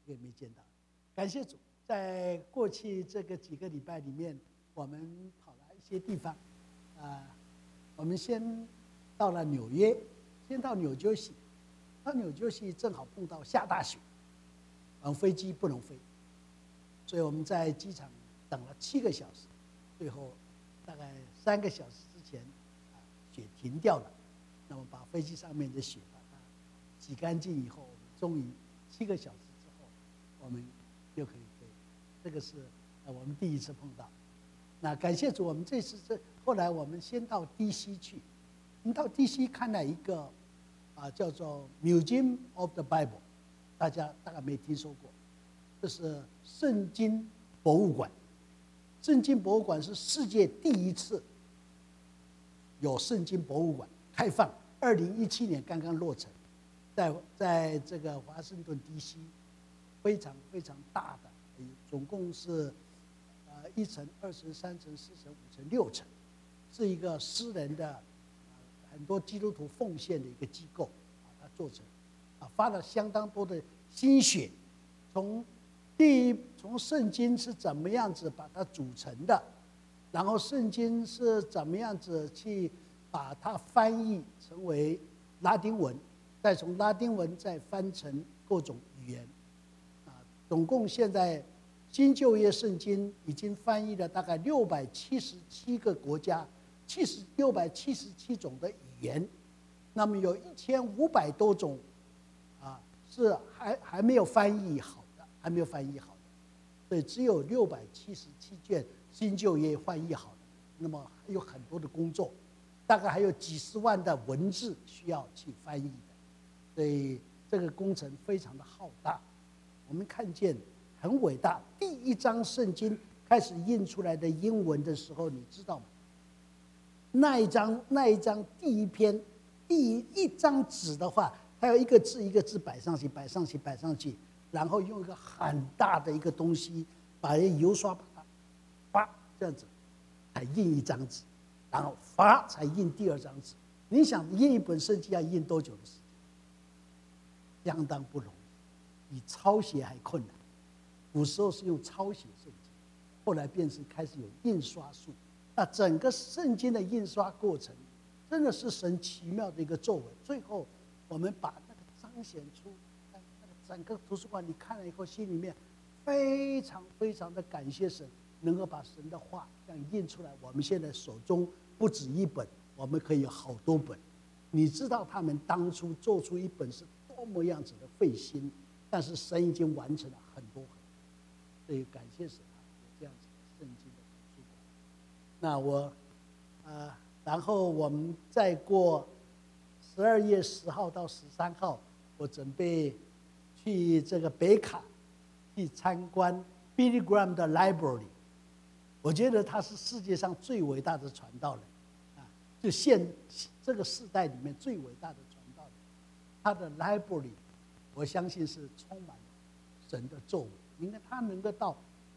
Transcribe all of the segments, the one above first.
个也没见到。感谢主，在过去这个几个礼拜里面，我们跑了一些地方，我们先到了纽约，先到纽约西，到纽约西正好碰到下大雪，飞机不能飞，所以我们在机场等了7个小时，最后大概3个小时之前，雪停掉了。那么把飞机上面的雪把它洗干净以后，我们终于7个小时之后，我们就可以飞。这个是我们第一次碰到。那感谢主，我们这次后来我们先到 DC 去，我们到 DC 看了一个叫做 Museum of the Bible， 大家大概没听说过，这是圣经博物馆。圣经博物馆是世界第一次有圣经博物馆开放，2017年刚刚落成，在这个华盛顿 DC， 非常非常大的，总共是1层、2层、3层、4层、5层、6层，是一个私人的很多基督徒奉献的一个机构，把它做成，花了相当多的心血，从圣经是怎么样子把它组成的，然后圣经是怎么样子去把它翻译成为拉丁文，再从拉丁文再翻成各种语言，总共现在新旧约圣经已经翻译了大概677个国家，677种的语言，那么有1500多种是还没有翻译好的，所以只有677卷新旧约翻译好的，那么还有很多的工作，大概还有几十万的文字需要去翻译的，所以这个工程非常的浩大。我们看见很伟大，第1章圣经开始印出来的英文的时候，你知道吗？那一章第一篇第1张纸的话，它有一个字一个字摆上去，然后用一个很大的一个东西把油刷把它发这样子才印1张纸，然后发才印第2张纸。你想印一本圣经要印多久的时间？相当不容易，比抄写还困难。古时候是用抄写圣经，后来变成开始有印刷术。那整个圣经的印刷过程真的是神奇妙的一个作为。最后我们把那个彰显出那个整个图书馆，你看了以后心里面非常非常的感谢神，能够把神的话这样印出来。我们现在手中不止1本，我们可以有好多本。你知道他们当初做出1本是多么样子的费心，但是神已经完成了很多很多，所以感谢神有这样子的圣经的图书馆。那然后我们再过12月10号到13号，我准备去这个北卡去参观 Billy Graham 的 Library。我觉得他是世界上最伟大的传道人，就这个世代里面最伟大的传道人。他的 Library， 我相信是充满了神的作为。你看他能够到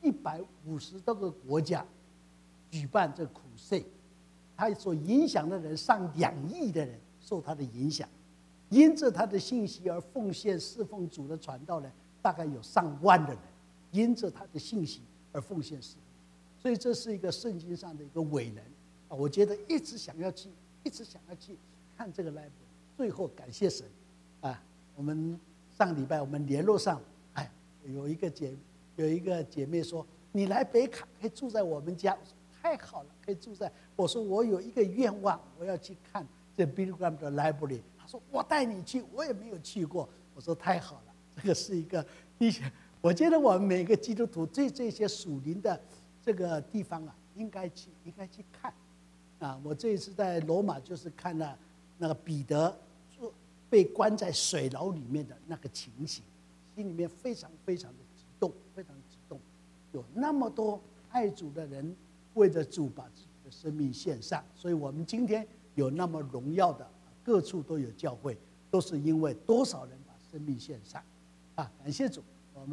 150多个国家举办这crusade，他所影响的人上2亿的人受他的影响，因着他的信息而奉献侍奉主的传道人大概有上万的人，因着他的信息而奉献侍奉，所以这是一个圣经上的一个伟人。我觉得一直想要去看这个 library。最后感谢神我们上礼拜我们联络上，有一个姐妹说你来北卡可以住在我们家，我说太好了，可以住在。我说我有一个愿望，我要去看这 Billy Graham 的 library。她说我带你去，我也没有去过。我说太好了，这个是一个我觉得我们每个基督徒对这些属灵的这个地方应该去看。我这一次在罗马就是看了那个彼得被关在水牢里面的那个情形，心里面非常非常的激动，有那么多爱主的人为着主把自己的生命献上，所以我们今天有那么荣耀的各处都有教会，都是因为多少人把生命献上感谢主。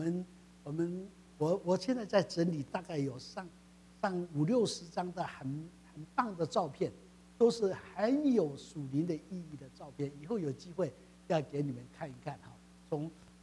我现在在整理，大概有上50-60张的很棒的照片，都是很有属灵的意义的照片，以后有机会要给你们看一看。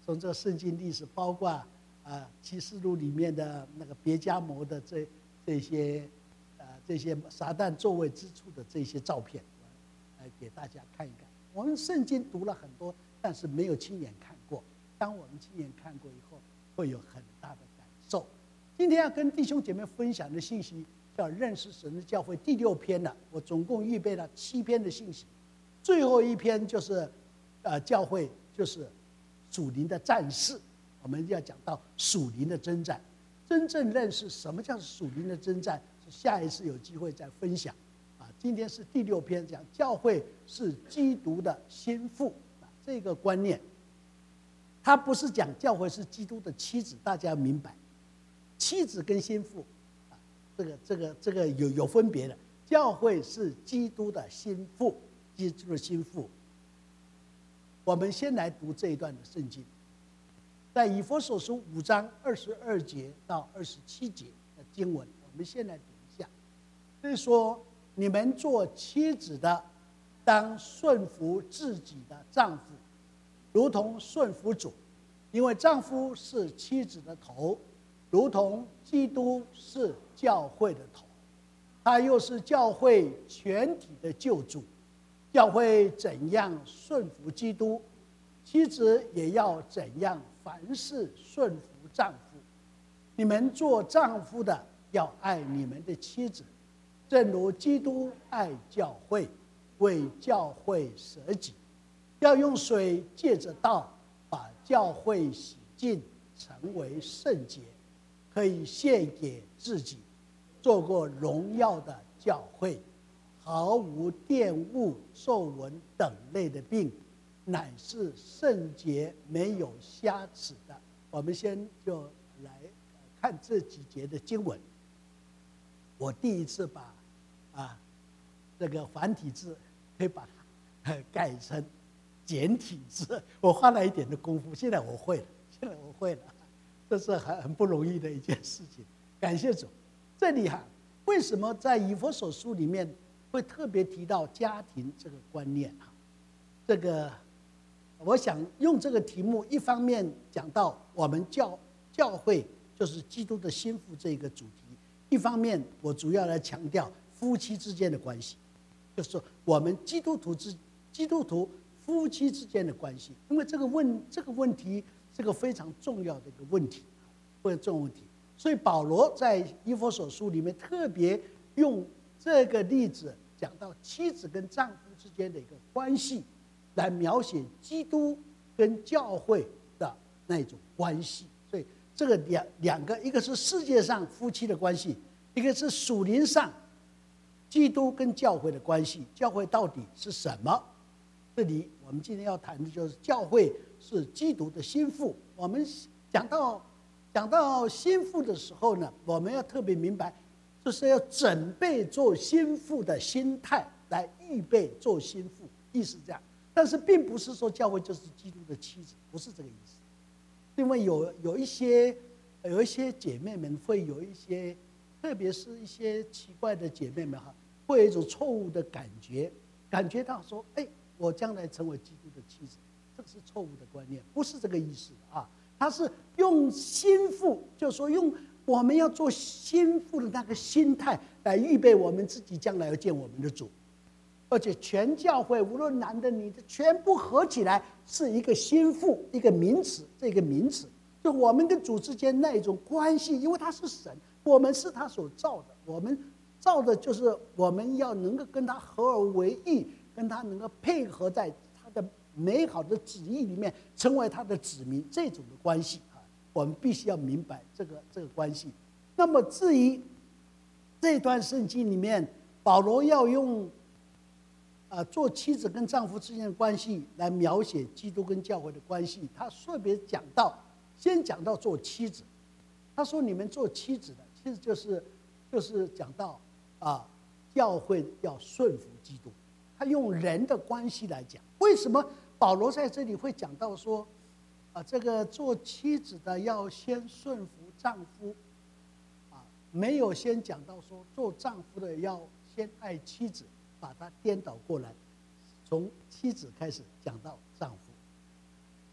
从这圣经历史，包括启示录里面的那个别迦摩的这些撒旦座位之处的这些照片，来给大家看一看。我们圣经读了很多，但是没有亲眼看过。当我们亲眼看过以后，会有很大的感受。今天要跟弟兄姐妹分享的信息叫认识神的教会第6篇了。我总共预备了7篇的信息，最后一篇就是教会就是属灵的战士。我们要讲到属灵的征战，真正认识什么叫属灵的征战，是下一次有机会再分享。今天是第6篇，讲教会是基督的心腹这个观念。他不是讲教会是基督的妻子，大家要明白，妻子跟心腹这个有分别的。教会是基督的心腹，基督的心腹。我们先来读这一段的圣经，在以弗所书5章22节到27节的经文，我们先来读一下。所以说，你们做妻子的，当顺服自己的丈夫，如同顺服主，因为丈夫是妻子的头，如同基督是教会的头，他又是教会全体的救主。教会怎样顺服基督，妻子也要怎样凡事顺服丈夫。你们做丈夫的要爱你们的妻子，正如基督爱教会，为教会舍己，要用水借着道把教会洗净，成为圣洁，可以献给自己，做过荣耀的教会，毫无玷污、皱纹等类的病，乃是圣洁没有瑕疵的。我们先就来看这几节的经文。我第一次把这个繁体字可以把它改成简体字，我花了一点的功夫，现在我会了，这是很不容易的一件事情。感谢主。这里为什么在以弗所书里面会特别提到家庭这个观念？这个我想用这个题目，一方面讲到我们教会就是基督的心腹这个主题，一方面我主要来强调夫妻之间的关系，就是说我们基督徒夫妻之间的关系。因为这个问题是个非常重要的一个问题，所以保罗在以弗所书里面特别用这个例子讲到妻子跟丈夫之间的一个关系，来描写基督跟教会的那种关系。所以这个两个，一个是世界上夫妻的关系，一个是属灵上基督跟教会的关系。教会到底是什么？这里我们今天要谈的就是教会是基督的心腹。我们讲到心腹的时候呢，我们要特别明白，就是要准备做心腹的心态来预备做心腹，意思这样。但是并不是说教会就是基督的妻子，不是这个意思。因为有一些姐妹们会有一些，特别是一些奇怪的姐妹们会有一种错误的感觉到说，我将来成为基督的妻子，这个是错误的观念，不是这个意思啊。他是用心腹，就是说用我们要做心腹的那个心态来预备我们自己将来要见我们的主。而且全教会无论男的女的全部合起来是一个心腹，一个名词，这个名词就我们跟主之间那一种关系。因为他是神，我们是他所造的，我们造的就是我们要能够跟他合而为一，跟他能够配合在他的美好的旨意里面，成为他的子民，这种的关系我们必须要明白这个关系。那么至于这段圣经里面，保罗要用做妻子跟丈夫之间的关系来描写基督跟教会的关系。他特别先讲到做妻子，他说你们做妻子的，其实就是讲到教会要顺服基督。他用人的关系来讲，为什么保罗在这里会讲到说这个做妻子的要先顺服丈夫没有先讲到说做丈夫的要先爱妻子，把它颠倒过来，从妻子开始讲到丈夫。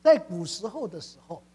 在古时候的时候，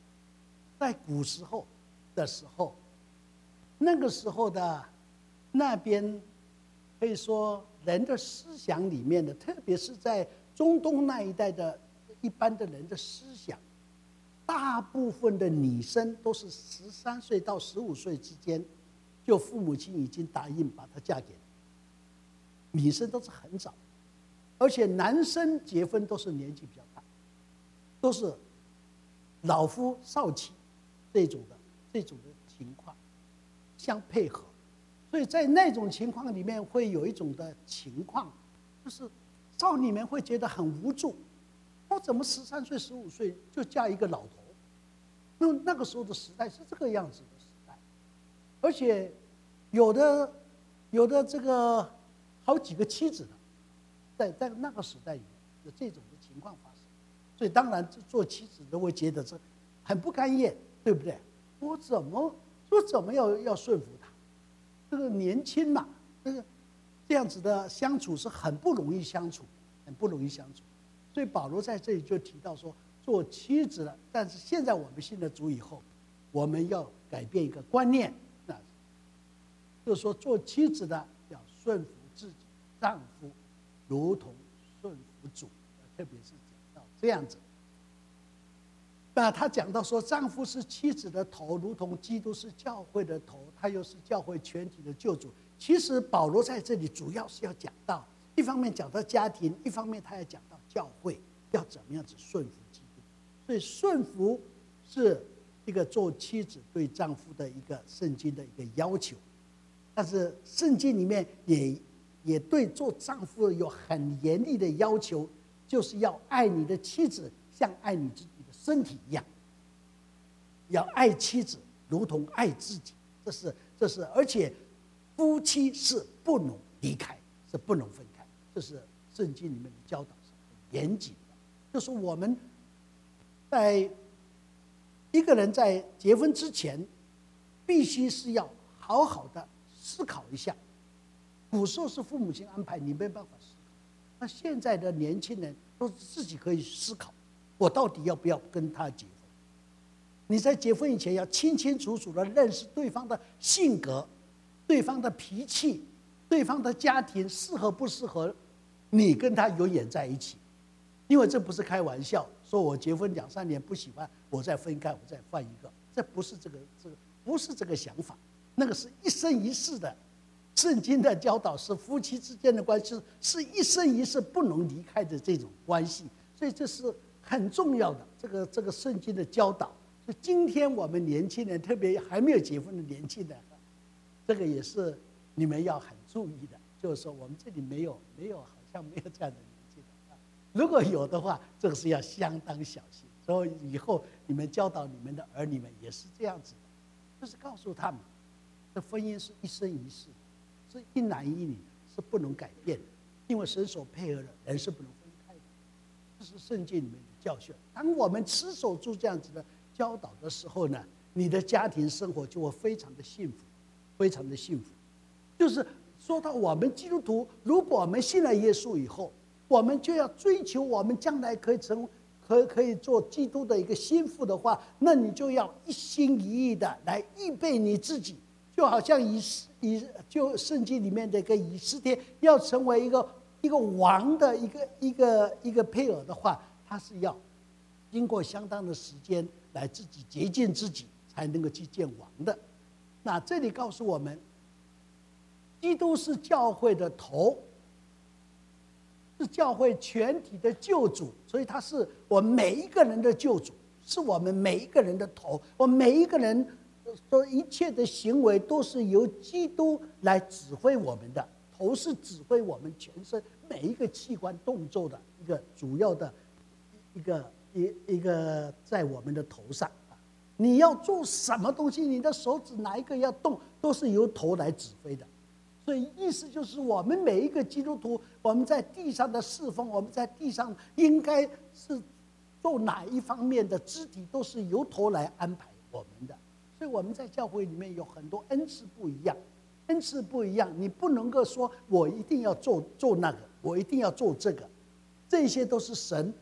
那个时候的那边，可以说人的思想里面的，特别是在中东那一带的一般的人的思想，大部分的女生都是13岁到15岁之间，就父母亲已经答应把她嫁给了。女生都是很早，而且男生结婚都是年纪比较大，都是老夫少妻这种的情况相配合，所以在那种情况里面会有一种的情况，就是少女们会觉得很无助，我怎么13岁15岁就嫁一个老头？那个时候的时代是这个样子的时代，而且有的这个好几个妻子的，在那个时代里面有这种的情况发生，所以当然做妻子都会觉得这很不甘愿，对不对？我怎么要顺服他？这个年轻嘛，这样子的相处是很不容易相处，很不容易相处。所以保罗在这里就提到说，做妻子了，但是现在我们信了主以后，我们要改变一个观念，那就是说做妻子的要顺服自己丈夫，如同顺服主，特别是讲到这样子。那他讲到说，丈夫是妻子的头，如同基督是教会的头，他又是教会全体的救主。其实保罗在这里主要是要讲到，一方面讲到家庭，一方面他也讲到教会要怎么样子顺服基督。所以顺服是一个做妻子对丈夫的一个圣经的一个要求，但是圣经里面也对做丈夫有很严厉的要求，就是要爱你的妻子像爱你自己的身体一样，要爱妻子如同爱自己。这是，而且夫妻是不能离开，是不能分开，这是圣经里面的教导，是很严谨的。就是我们在一个人在结婚之前，必须是要好好的思考一下。古时候是父母亲安排，你没办法思考。那现在的年轻人都自己可以思考，我到底要不要跟他结婚？你在结婚以前要清清楚楚的认识对方的性格、对方的脾气、对方的家庭适合不适合你跟他永远在一起。因为这不是开玩笑，说我结婚2、3年不喜欢，我再分开，我再换一个，这不是不是这个想法，那个是一生一世的。圣经的教导是夫妻之间的关系是一生一世不能离开的这种关系，所以这是很重要的。这个圣经的教导，所以今天我们年轻人，特别还没有结婚的年轻人，这个也是你们要很注意的。就是说，我们这里没有，好像没有这样的年轻人。如果有的话，这个是要相当小心。所以以后你们教导你们的儿女们也是这样子的，就是告诉他们，这婚姻是一生一世。是一男一女，是不能改变的，因为神所配合的人是不能分开的，这是圣经里面的教训。当我们持守住这样子的教导的时候呢，你的家庭生活就会非常的幸福，非常的幸福。就是说到我们基督徒，如果我们信了耶稣以后，我们就要追求我们将来可以做基督的一个心腹的话，那你就要一心一意的来预备你自己。就好像就圣经里面的一个以斯帖要成为一个王的一个配偶的话，他是要经过相当的时间来自己洁净自己，才能够去见王的。那这里告诉我们，基督是教会的头，是教会全体的救主，所以他是我们每一个人的救主，是我们每一个人的头。我们每一个人说一切的行为都是由基督来指挥我们的，头是指挥我们全身每一个器官动作的一个主要的一个在我们的头上。你要做什么东西，你的手指哪一个要动，都是由头来指挥的。所以意思就是，我们每一个基督徒，我们在地上的侍奉，我们在地上应该是做哪一方面的肢体，都是由头来安排我们的。所以我们在教会里面有很多恩赐不一样，恩赐不一样，你不能够说我一定要做那个，我一定要做这个，这些都是神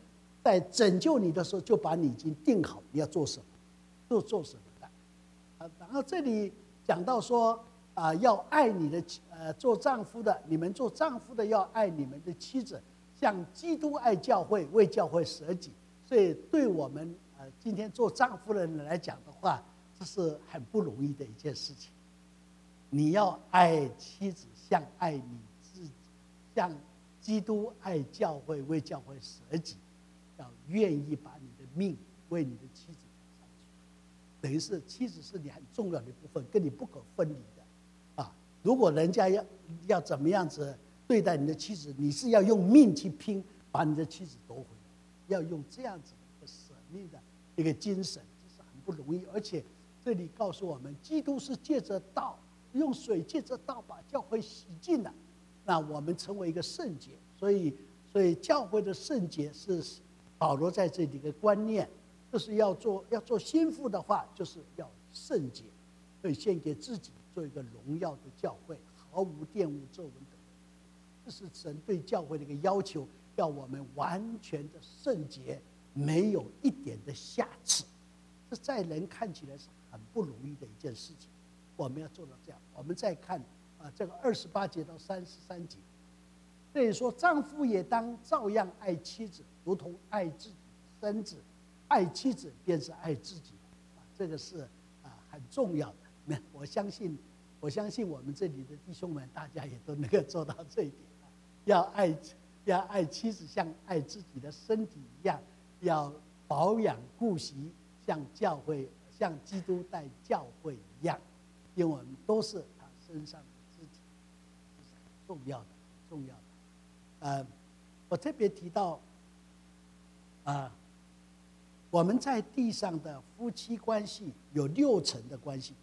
在拯救你的时候，就把你已经定好你要做什么，做什么的。然后这里讲到说要爱你的做丈夫的，你们做丈夫的要爱你们的妻子，像基督爱教会，为教会舍己。所以对我们今天做丈夫的人来讲的话，这是很不容易的一件事情。你要爱妻子像爱你自己，像基督爱教会，为教会舍己，要愿意把你的命为你的妻子上去。等于是妻子是你很重要的一部分，跟你不可分离的啊。如果人家要怎么样子对待你的妻子，你是要用命去拼，把你的妻子夺回来，要用这样子的一个舍命的一个精神，这是很不容易。而且这里告诉我们，基督是借着道，用水借着道把教会洗净了，那我们成为一个圣洁。所以教会的圣洁是保罗在这里的观念，就是要做心腹的话，就是要圣洁，所以献给自己，做一个荣耀的教会，毫无玷污皱纹的。这是神对教会的一个要求，要我们完全的圣洁，没有一点的瑕疵。这在人看起来是很不容易的一件事情，我们要做到这样。我们再看这个28节到33节，这里说丈夫也当照样爱妻子，如同爱自己的身子，爱妻子便是爱自己的。这个是很重要的。我相信我们这里的弟兄们，大家也都能够做到这一点。要爱妻子像爱自己的身体一样，要保养顾惜，像基督待教会一样，因为我们都是他身上的肢体，这是很重要的。我特别提到我们在地上的夫妻关系有6层的关系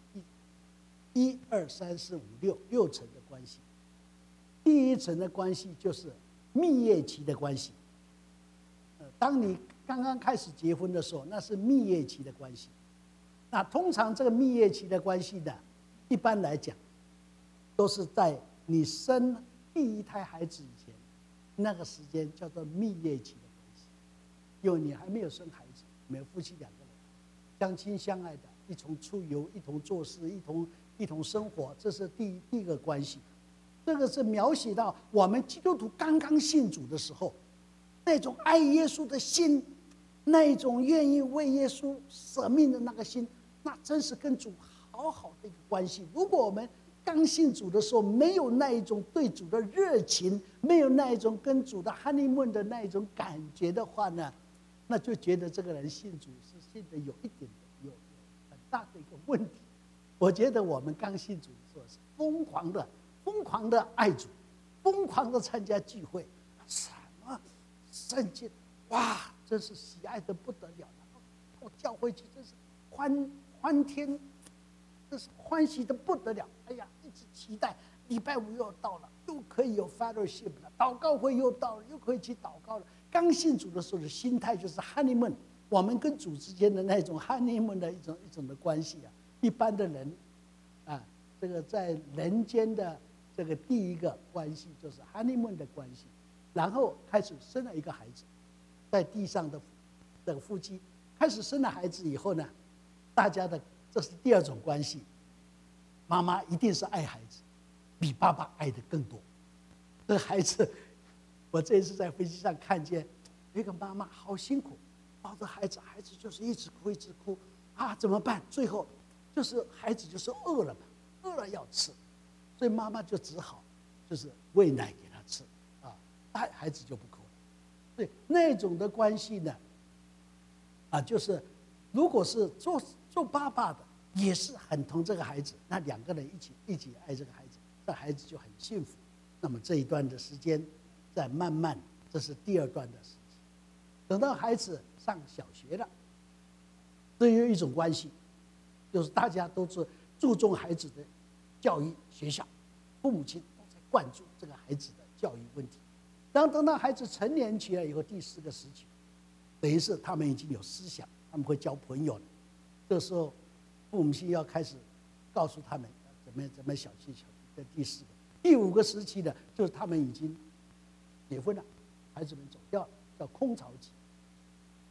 ，1、2、3、4、5、6层的关系。第一层的关系就是蜜月期的关系。当你刚刚开始结婚的时候，那是蜜月期的关系。那通常这个蜜月期的关系呢，一般来讲，都是在你生第一胎孩子以前，那个时间叫做蜜月期的关系。因为你还没有生孩子，你们夫妻2个人相亲相爱的，一同出游，一同做事，一同生活，这是第一个关系。这个是描写到我们基督徒刚刚信主的时候，那种爱耶稣的心，那一种愿意为耶稣舍命的那个心，那真是跟主好好的一个关系。如果我们刚信主的时候没有那一种对主的热情，没有那一种跟主的honeymoon的那一种感觉的话呢，那就觉得这个人信主是信的有一点有很大的一个问题。我觉得我们刚信主的时候是疯狂的爱主，疯狂的参加聚会，什么圣经，哇，真是喜爱的不得了。到教会去真是欢天，真是欢喜的不得了。哎呀，一直期待礼拜5又到了，又可以有 fellowship 了，祷告会又到了，又可以去祷告了。刚信主的时候的心态就是 honeymoon， 我们跟主之间的那种 honeymoon 的一种的关系啊。一般的人这个在人间的这个第一个关系就是 honeymoon 的关系，然后开始生了一个孩子，在地上的这个夫妻开始生了孩子以后呢，大家的这是第2种关系，妈妈一定是爱孩子，比爸爸爱的更多。这个孩子，我这一次在飞机上看见有一个妈妈好辛苦，抱着孩子，孩子就是一直哭怎么办？最后就是孩子就是饿了要吃，所以妈妈就只好就是喂奶给他吃孩子就不哭了。所以那种的关系呢就是如果是做爸爸的也是很疼这个孩子，那2个人一起爱这个孩子，这孩子就很幸福。那么这一段的时间再慢慢，这是第2段的时期。等到孩子上小学了，这有一种关系，就是大家都是注重孩子的教育，学校父母亲都在关注这个孩子的教育问题。等到孩子成年起来以后，第4个时期，等于是他们已经有思想，他们会交朋友了。这时候父母亲要开始告诉他们怎么小心。这第4个。第5个时期呢，就是他们已经结婚了，孩子们走掉了，叫空巢期。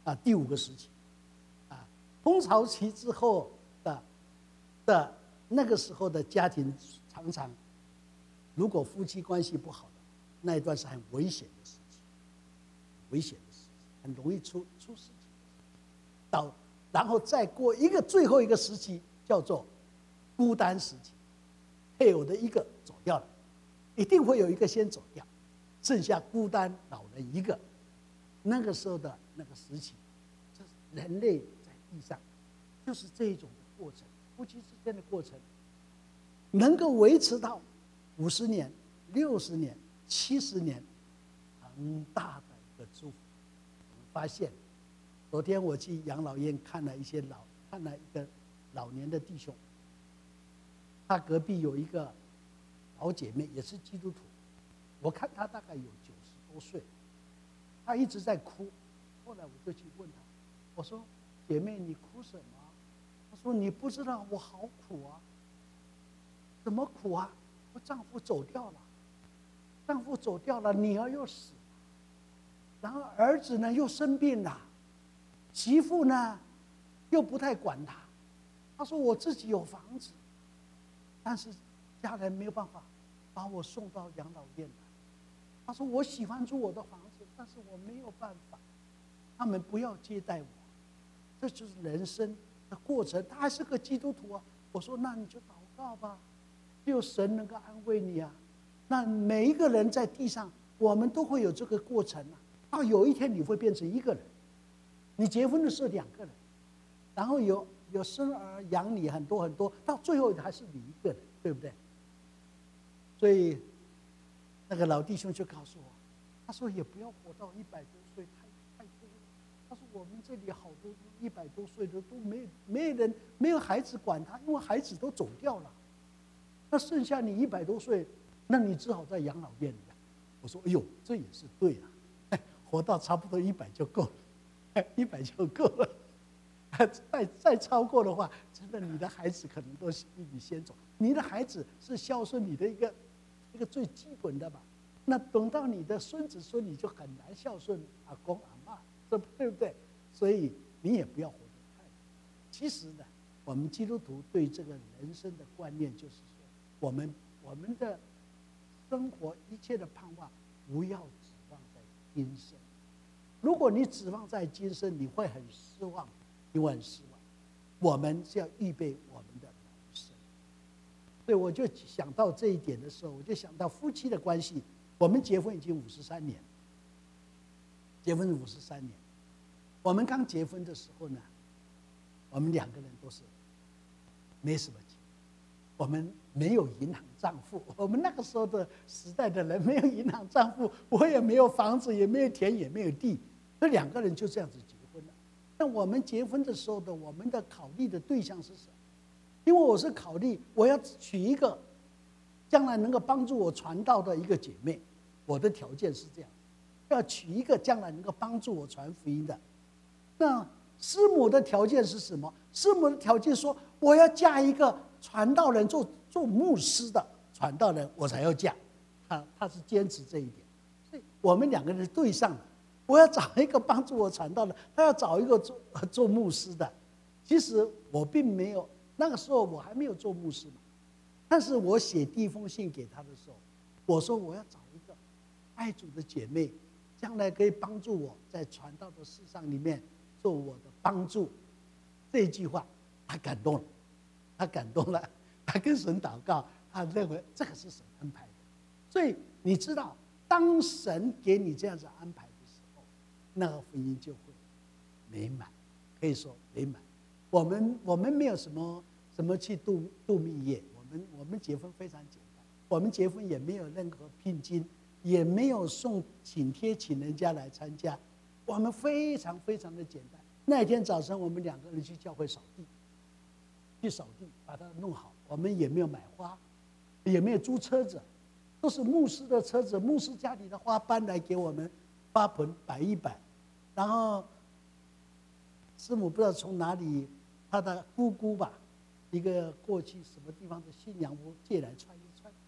第五个时期，蜂巢期之后的那个时候的家庭，常常如果夫妻关系不好的，那一段是很危险的时期，很容易出事情。然后再过最后一个时期，叫做孤单时期，配偶的一个走掉了，一定会有一个先走掉，剩下孤单老人一个。那个时候的那个时期，这人类在地上就是这一种的过程，夫妻之间的过程，能够维持到50年、60年、70年，很大的一个祝福。我们发现，昨天我去养老院看了一个老年的弟兄，他隔壁有一个老姐妹，也是基督徒，我看他大概有90多岁。他一直在哭，后来我就去问他，我说：“姐妹，你哭什么？”他说：“你不知道我好苦啊。”怎么苦啊？我丈夫走掉了，女儿又死了，然后儿子呢又生病了，媳妇呢又不太管他。他说：“我自己有房子，但是家人没有办法把我送到养老院来。”他说：“我喜欢住我的房子，但是我没有办法，他们不要接待我。”这就是人生的过程。他还是个基督徒啊。我说：“那你就祷告吧，只有神能够安慰你啊。”那每一个人在地上，我们都会有这个过程啊。到有一天你会变成一个人，你结婚的时候2个人，然后有生儿养你很多很多，到最后还是你一个人，对不对？所以那个老弟兄就告诉我，他说也不要活到100多岁，太多了。他说我们这里好多100多岁的都没有孩子管他，因为孩子都走掉了。那剩下你100多岁，那你只好在养老院里。我说：“哎呦，这也是对啊，活到差不多100就够了，100就够了。再超过的话，真的你的孩子可能都比你先走。你的孩子是孝顺你的一个最基本的吧？那等到你的孙子孙女就很难孝顺阿公阿嬷，这对不对？所以你也不要活得太。其实呢，我们基督徒对这个人生的观念就是说，我们的生活一切的盼望，不要指望在今生。如果你指望在今生，你会很失望，你会很失望。我们是要预备我们的人生。所以我就想到这一点的时候，我就想到夫妻的关系。我们结婚已经53年，结婚53年。我们刚结婚的时候呢，我们2个人都是没什么钱，我们没有银行账户。我们那个时候的时代的人没有银行账户，我也没有房子，也没有田，也没有地，那2个人就这样子结婚了。那我们结婚的时候的我们的考虑的对象是什么？因为我是考虑我要娶一个将来能够帮助我传道的一个姐妹，我的条件是这样，要娶一个将来能够帮助我传福音的。那师母的条件是什么？师母的条件说，我要嫁一个传道人，做牧师的传道人，我才要嫁。他是坚持这一点，所以我们2个人对上了。我要找一个帮助我传道的，他要找一个做牧师的。其实我并没有，那个时候我还没有做牧师嘛。但是我写第一封信给他的时候，我说我要找一个爱主的姐妹，将来可以帮助我在传道的事上里面做我的帮助。这一句话，他感动了，他跟神祷告，他认为这个是神安排的。所以你知道，当神给你这样子安排的时候，那个婚姻就会美满，可以说美满。我们没有什么去度蜜月。我们结婚非常简单，我们结婚也没有任何聘金，也没有送请帖请人家来参加，我们非常非常的简单。那天早上我们2个人去教会扫地，把它弄好。我们也没有买花，也没有租车子，都是牧师的车子，牧师家里的花搬来给我们花盆摆一摆。然后师母不知道从哪里，他的姑姑吧，一个过去什么地方的信仰屋借来穿一穿，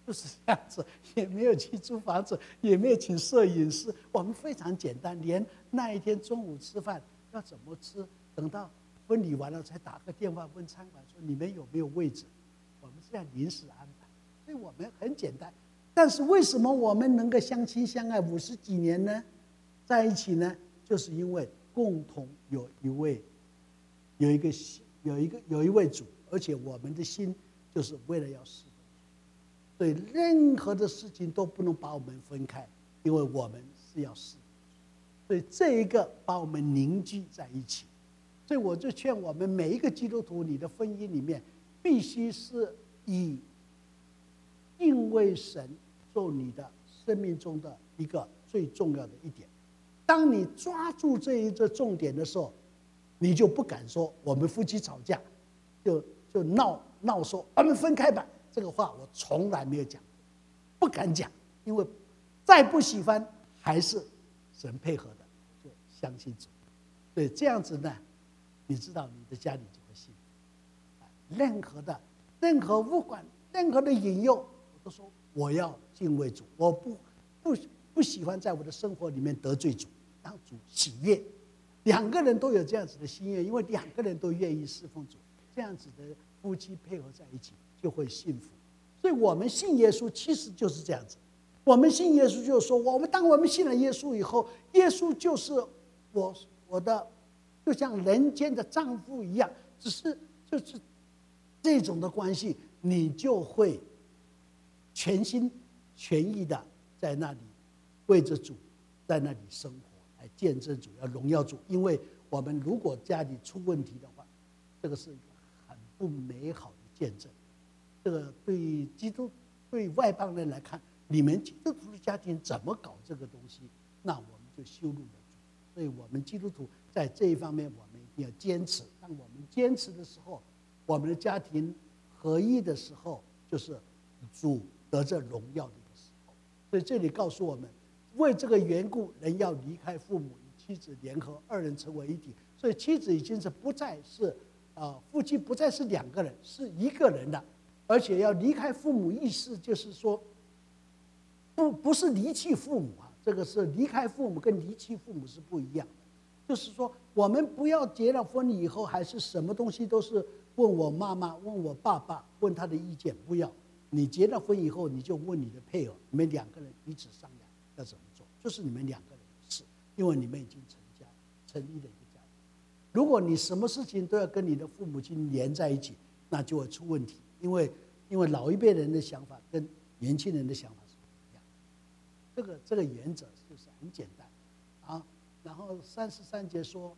就是这样子，也没有去租房子，也没有请摄影师，我们非常简单，连那一天中午吃饭要怎么吃，等到婚礼完了才打个电话问餐馆说你们有没有位置，我们是这样临时安排，所以我们很简单。但是为什么我们能够相亲相爱50几年呢？在一起呢？就是因为共同有一位主，而且我们的心就是为了要侍奉主，所以任何的事情都不能把我们分开，因为我们是要侍奉主，所以这一个把我们凝聚在一起。所以我就劝我们每一个基督徒，你的婚姻里面必须是以敬畏神做你的生命中的一个最重要的一点。当你抓住这一个重点的时候，你就不敢说我们夫妻吵架就闹说我们分开吧，这个话我从来没有讲过，不敢讲，因为再不喜欢还是神配合的，就相信主。所以这样子呢，你知道你的家里就会幸福。任何不管任何的引诱，我都说我要敬畏主，我不喜欢在我的生活里面得罪主，让主喜悦。2个人都有这样子的心愿，因为2个人都愿意侍奉主，这样子的夫妻配合在一起就会幸福。所以我们信耶稣其实就是这样子，我们信耶稣就是说，当我们信了耶稣以后，耶稣就是我的，就像人间的丈夫一样，只是就是这种的关系，你就会全心全意的在那里为着主，在那里生活，来见证主，要荣耀主。因为我们如果家里出问题的话，这个是一个很不美好的见证。这个对外邦人来看，你们基督徒的家庭怎么搞这个东西，那我们就羞辱了主。所以我们基督徒在这一方面，我们一定要坚持。当我们坚持的时候，我们的家庭合一的时候，就是主得着荣耀的一个时候。所以这里告诉我们，为这个缘故，人要离开父母，与妻子联合，2人成为一体。所以妻子已经是不再是夫妻不再是2个人，是1个人的，而且要离开父母，意思就是说，不是离弃父母啊，这个是离开父母跟离弃父母是不一样的。就是说，我们不要结了婚以后，还是什么东西都是问我妈妈、问我爸爸、问他的意见，不要。你结了婚以后，你就问你的配偶，你们2个人彼此商量要怎么做，就是你们2个人的事，因为你们已经成立了一个家庭。如果你什么事情都要跟你的父母亲连在一起，那就会出问题，因为老一辈人的想法跟年轻人的想法是不一样。这个原则就是很简单啊。然后33节说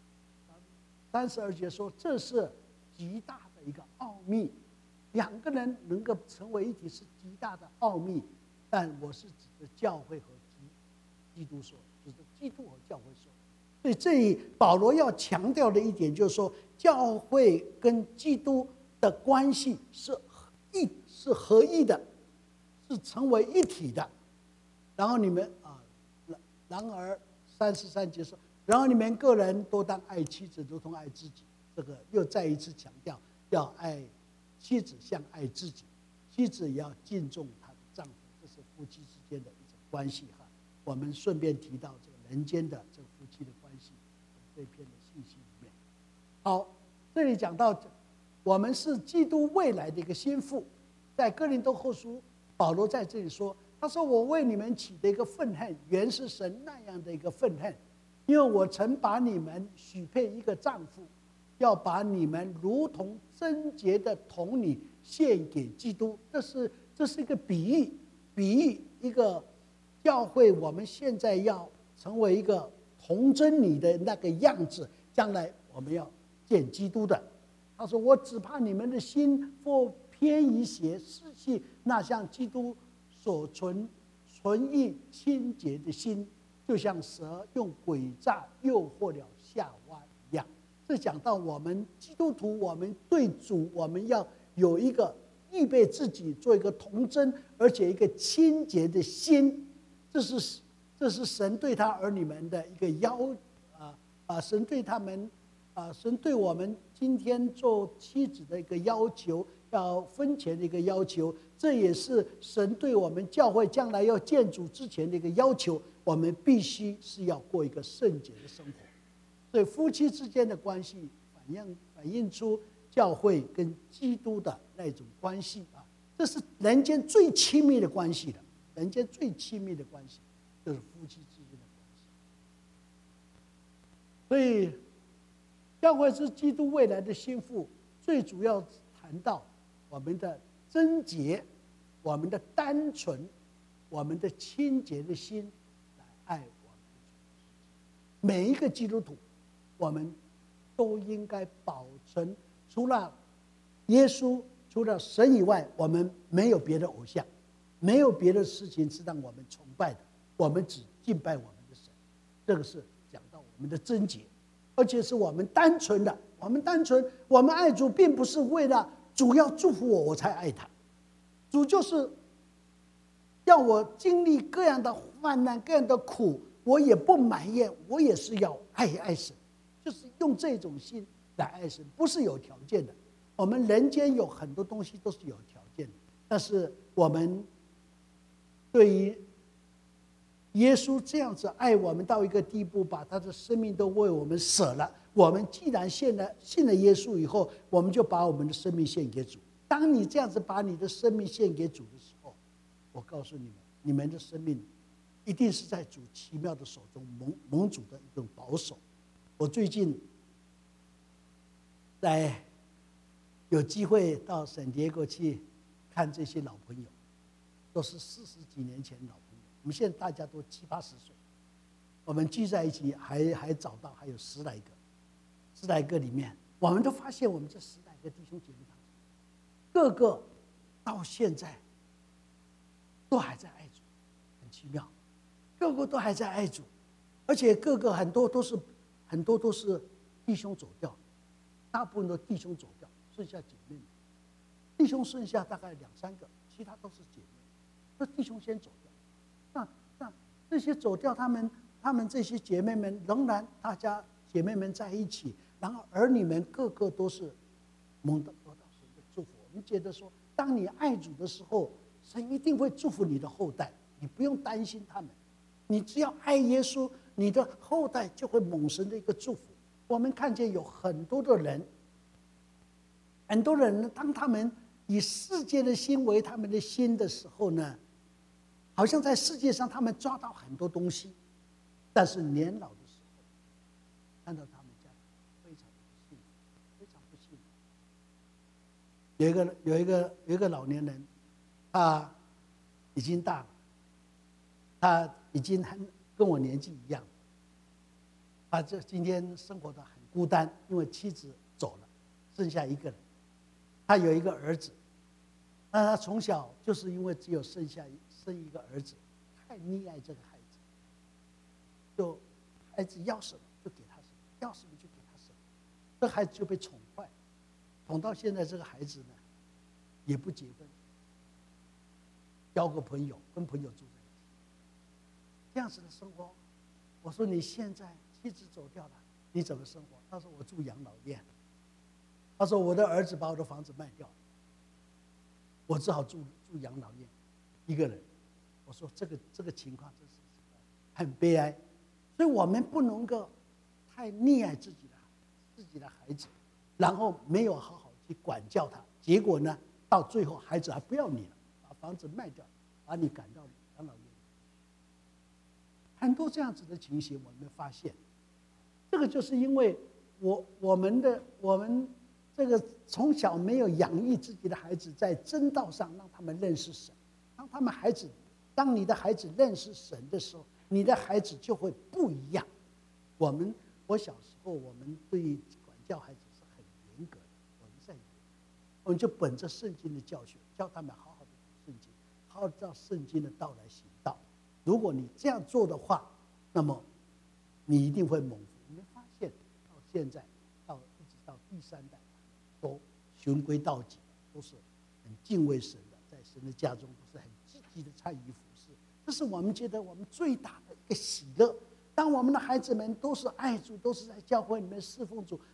，32节说，这是极大的一个奥秘，2个人能够成为一体是极大的奥秘。但我是指的教会和基督说，就是基督和教会说。所以这里保罗要强调的一点就是说，教会跟基督的关系是合一的，是成为一体的。然后你们然而33节说，然后你们个人都当爱妻子如同爱自己。这个又再一次强调，要爱妻子像爱自己，妻子也要敬重她的丈夫，这是夫妻之间的一种关系哈。我们顺便提到这个人间的这个夫妻的关系，这篇的信息里面。好，这里讲到我们是基督未来的一个心腹，在哥林多后书，保罗在这里说，他说我为你们起的一个愤恨，原是神那样的一个愤恨，因为我曾把你们许配一个丈夫，要把你们如同贞洁的童女献给基督。这是一个比喻一个教会，我们现在要成为一个童贞女的那个样子，将来我们要见基督的。他说我只怕你们的心或偏移邪，失去那像基督所纯义清洁的心，就像蛇用诡诈诱惑了夏娃一样。这讲到我们基督徒，我们对主，我们要有一个预备自己做一个童贞，而且一个清洁的心。这是神对他儿女们的一个神对他们神对我们今天做妻子的一个要求，要婚前的一个要求，这也是神对我们教会将来要建主之前的一个要求。我们必须是要过一个圣洁的生活。所以夫妻之间的关系反映出教会跟基督的那种关系啊，这是人间最亲密的关系的，人间最亲密的关系就是夫妻之间的关系。所以教会是基督未来的心腹，最主要谈到我们的贞洁，我们的单纯，我们的清洁的心来爱我们的主。每一个基督徒，我们都应该保存，除了耶稣，除了神以外，我们没有别的偶像，没有别的事情是让我们崇拜的，我们只敬拜我们的神。这个是讲到我们的贞洁，而且是我们单纯的。我们单纯，我们爱主，并不是为了主要祝福我才爱他，主就是要我经历各样的患难、各样的苦，我也不埋怨，我也是要爱神，就是用这种心来爱神，不是有条件的。我们人间有很多东西都是有条件的，但是我们对于耶稣这样子爱我们到一个地步，把他的生命都为我们舍了。我们既然信了耶稣以后，我们就把我们的生命献给主。当你这样子把你的生命献给主的时候，我告诉你们，你们的生命一定是在主奇妙的手中，蒙主的一种保守。我最近在有机会到圣迭戈去看这些老朋友，都是40几年前的老朋友。我们现在大家都70、80岁，我们聚在一起还找到还有10来个里面，我们都发现我们这10来个弟兄姐妹当中，个个到现在都还在爱主，很奇妙，个个都还在爱主，而且个个很多都是弟兄走掉，大部分都弟兄走掉，剩下姐妹们，弟兄剩下大概2、3个，其他都是姐妹，那弟兄先走掉，那这些走掉，他们这些姐妹们仍然大家姐妹们在一起，然后儿女们个个都是得到神的祝福。我们觉得说，当你爱主的时候，神一定会祝福你的后代，你不用担心他们，你只要爱耶稣，你的后代就会蒙神的一个祝福。我们看见有很多人呢，当他们以世界的心为他们的心的时候呢，好像在世界上他们抓到很多东西，但是年老的时候看到他们家非常不幸福，非常不幸福。有一个老年人，他已经大了，他已经跟我年纪一样，他今天生活的很孤单，因为妻子走了，剩下一个人。他有一个儿子，但他从小就是因为只有生一个儿子，太溺爱这个孩子，就孩子要什么就给他什么，要什么就给他什么，这孩子就被宠坏，宠到现在这个孩子呢，也不结婚，交个朋友，跟朋友住在一起，这样子的生活。我说你现在妻子走掉了，你怎么生活？他说我住养老院。他说我的儿子把我的房子卖掉了，我只好住养老院，一个人。我说这个情况真是很悲哀，所以我们不能够太溺爱自己的孩子，然后没有好好去管教他，结果呢，到最后孩子还不要你了，把房子卖掉，把你赶到养老院。很多这样子的情形，我们发现，这个就是因为我们这个从小没有养育自己的孩子，在真道上让他们认识神。当你的孩子认识神的时候，你的孩子就会不一样。我小时候，我们对管教孩子是很严格的，我们就本着圣经的教训，教他们好好的读圣经，好好照圣经的道来行道。如果你这样做的话，那么你一定会蒙福。你们发现到现在，一直到第3代。都循规蹈矩，都是很敬畏神的，在神的家中都是很积极的参与服事。这是我们觉得我们最大的一个喜乐。当我们的孩子们都是爱主，都是在教会里面侍奉主，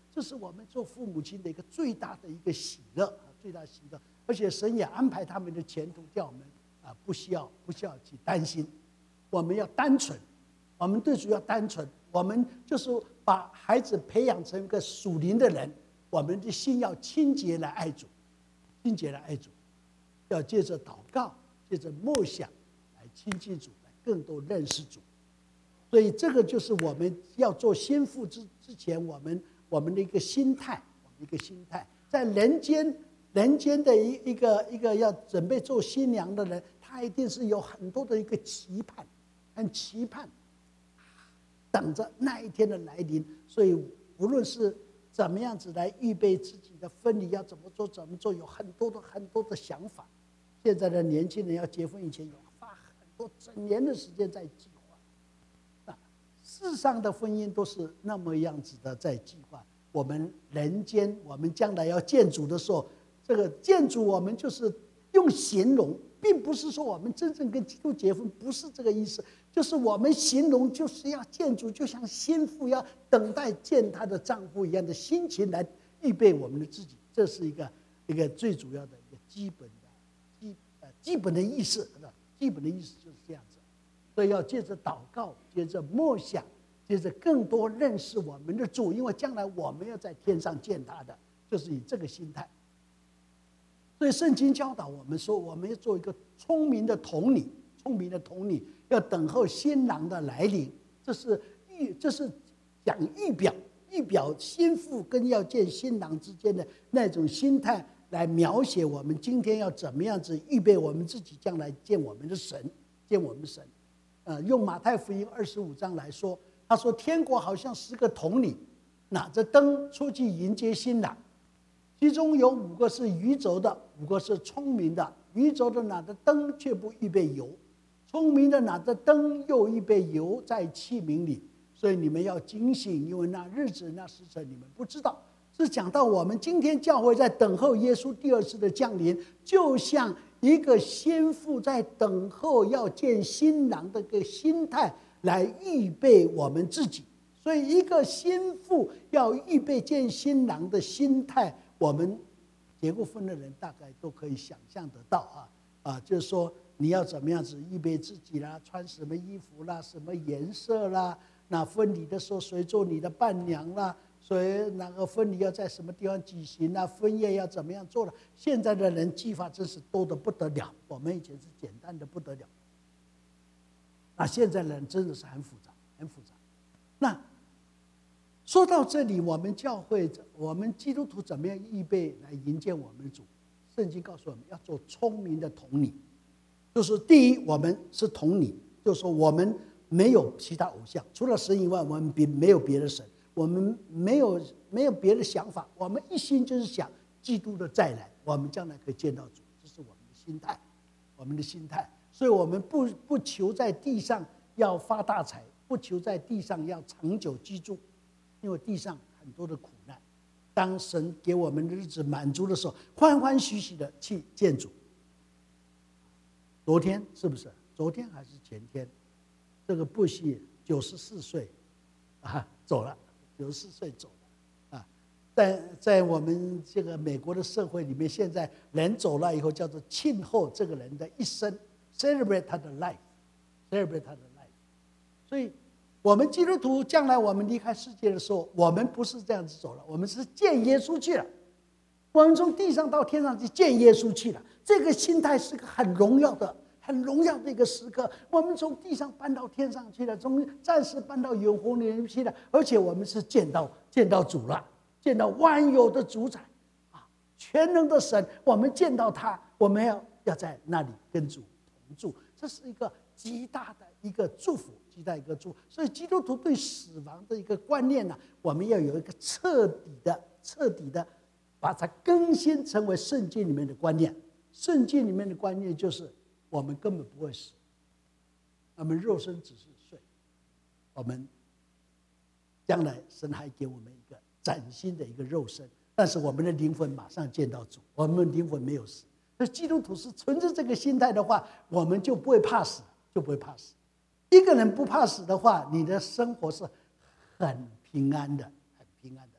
这是我们做父母亲的一个最大的一个喜乐，最大的喜乐。而且神也安排他们的前途，叫我们不需要去担心，我们要单纯，我们对主要单纯，我们就是把孩子培养成一个属灵的人，我们的心要清洁来爱主，清洁来爱主，要借着祷告，借着默想来亲近主，来更多认识主。所以这个就是我们要做先父之前，我们的一个心态，在人间的一个要准备做新娘的人，他一定是有很多的一个期盼，很期盼，等着那一天的来临。所以无论是怎么样子来预备自己的婚礼要怎么做，有很多的想法。现在的年轻人要结婚以前，有花很多整年的时间在计划。世上的婚姻都是那么样子的在计划。我们人间，我们将来要见主的时候，这个见主我们就是用形容，并不是说我们真正跟基督结婚，不是这个意思。就是我们形容就是要见主，就像新妇要等待见她的丈夫一样的心情来预备我们的自己。这是一个最主要的一个基本的意思，基本的意思就是这样子。所以要借着祷告，借着默想，借着更多认识我们的主，因为将来我们要在天上见他的，就是以这个心态。所以圣经教导我们说，我们要做一个聪明的童女，要等候新郎的来临。这是讲预表新妇跟要见新郎之间的那种心态，来描写我们今天要怎么样子预备我们自己将来见我们的神。用马太福音25章来说，他说天国好像10个童女拿着灯出去迎接新郎，其中有5个是愚拙的，5个是聪明的。愚拙的拿着灯却不预备油，聪明的拿着灯又预备油在器皿里。所以你们要警醒，因为那日子那时辰你们不知道。是讲到我们今天教会在等候耶稣第二次的降临，就像一个先父在等候要见新郎的个心态来预备我们自己。所以一个先父要预备见新郎的心态，我们结过婚的人大概都可以想象得到就是说你要怎么样子预备自己啦，穿什么衣服啦，什么颜色啦，那婚礼的时候谁做你的伴娘啦，所以那个婚礼要在什么地方举行啊？婚宴要怎么样做了？现在的人计划真是多得不得了，我们以前是简单的不得了。那现在的人真的是很复杂。那说到这里，我们教会，我们基督徒怎么样预备来迎接我们的主？圣经告诉我们要做聪明的童女，就是第一，我们是童女，就是说我们没有其他偶像，除了神以外，我们没有别的神。我们没有别的想法，我们一心就是想基督的再来，我们将来可以见到主，这是我们的心态。所以我们不求在地上要发大财，不求在地上要长久居住，因为地上很多的苦难。当神给我们的日子满足的时候，欢欢喜喜的去见主。昨天是不是？昨天还是前天？这个布希94岁走了。94岁走了在我们这个美国的社会里面，现在人走了以后叫做庆贺这个人的一生 ，celebrate 他的 life。所以我们基督徒将来我们离开世界的时候，我们不是这样子走了，我们是见耶稣去了。我们从地上到天上去见耶稣去了，这个心态是个很荣耀的一个时刻。我们从地上搬到天上去了，从暂时搬到永恒里去了，而且我们是见到主了，见到万有的主宰全能的神，我们见到他，我们要在那里跟主同住，这是一个极大的一个祝福。所以基督徒对死亡的一个观念呢，我们要有一个彻底的把它更新成为圣经里面的观念。圣经里面的观念就是我们根本不会死，我们肉身只是睡，我们将来神还给我们一个崭新的一个肉身，但是我们的灵魂马上见到主，我们的灵魂没有死。所以基督徒是存着这个心态的话，我们就不会怕死。一个人不怕死的话，你的生活是很平安的。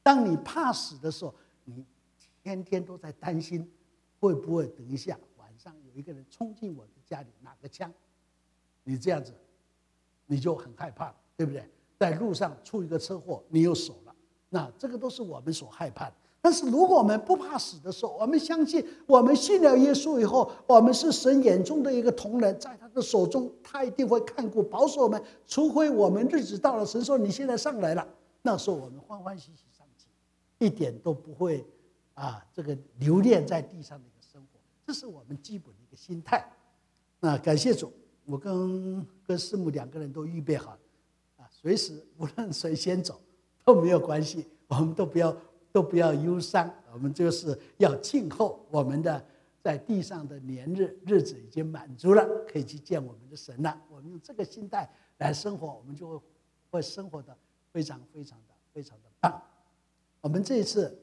当你怕死的时候，你天天都在担心，会不会等一下晚上有一个人冲进我的家里拿个枪，你这样子，你就很害怕，对不对？在路上出一个车祸，你又死了，那这个都是我们所害怕的。但是如果我们不怕死的时候，我们相信，我们信了耶稣以后，我们是神眼中的一个同人，在他的手中，他一定会看顾保守我们，除非我们日子到了，神说你现在上来了，那时候我们欢欢喜喜上去，一点都不会这个留恋在地上的一个生活，这是我们基本的一个心态。那感谢主，我跟师母2个人都预备好了，随时无论谁先走都没有关系，我们都不要忧伤，我们就是要静候我们的在地上的年日子已经满足了，可以去见我们的神了。我们用这个心态来生活，我们就会生活的非常非常的棒。我们这一次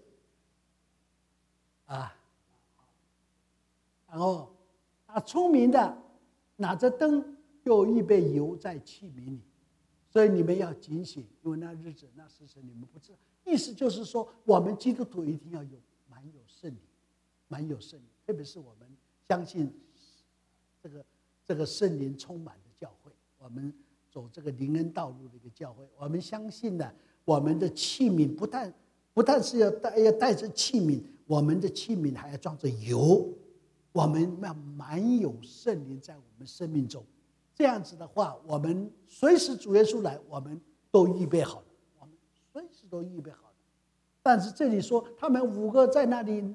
然后聪明的拿着灯又预备油在器皿里，所以你们要警醒，因为那日子那时辰你们不知道。意思就是说，我们基督徒一定要蛮有圣灵，特别是我们相信这个圣灵充满的教会，我们走这个灵恩道路的一个教会，我们相信呢，我们的器皿不但是要带着器皿，我们的器皿还要装着油，我们要蛮有圣灵在我们生命中。这样子的话，我们随时主耶稣来，我们都预备好了。随时都预备好了。但是这里说他们5个在那里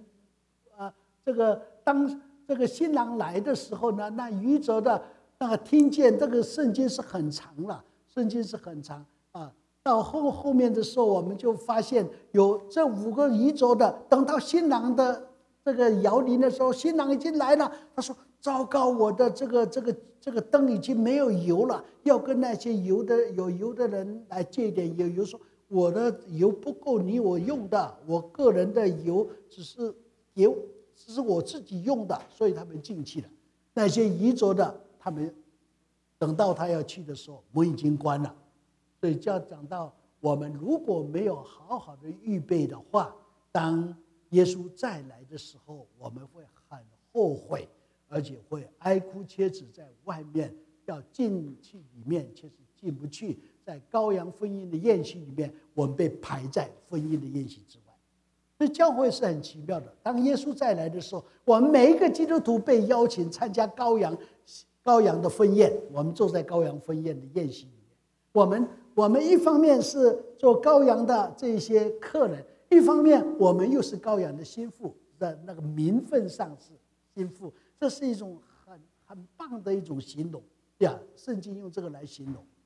当这个新郎来的时候呢，那愚者的那个听见这个圣经是很长了，圣经是很长到后面的时候，我们就发现有这5个愚者的，等到新郎的这个摇铃的时候，新郎已经来了，他说糟糕，我的这个灯已经没有油了，要跟那些有油的人来借一点油，说我的油不够你我用的，我个人的油只是我自己用的，所以他们进去了。那些愚拙的，他们等到他要去的时候，门已经关了。所以就要讲到，我们如果没有好好的预备的话，当耶稣再来的时候，我们会很后悔，而且会哀哭切齿，在外面要进去里面却是进不去。在羔羊婚姻的宴席里面，我们被排在婚姻的宴席之外。所以教会是很奇妙的，当耶稣再来的时候，我们每一个基督徒被邀请参加羔羊的婚宴，我们坐在羔羊婚宴的宴席里面。我们一方面是做羔羊的这些客人，一方面我们又是羔羊的心腹，在那个名分上是心腹，这是一种很棒的一种形容呀。圣经用这个来形容。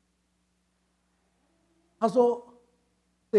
他说这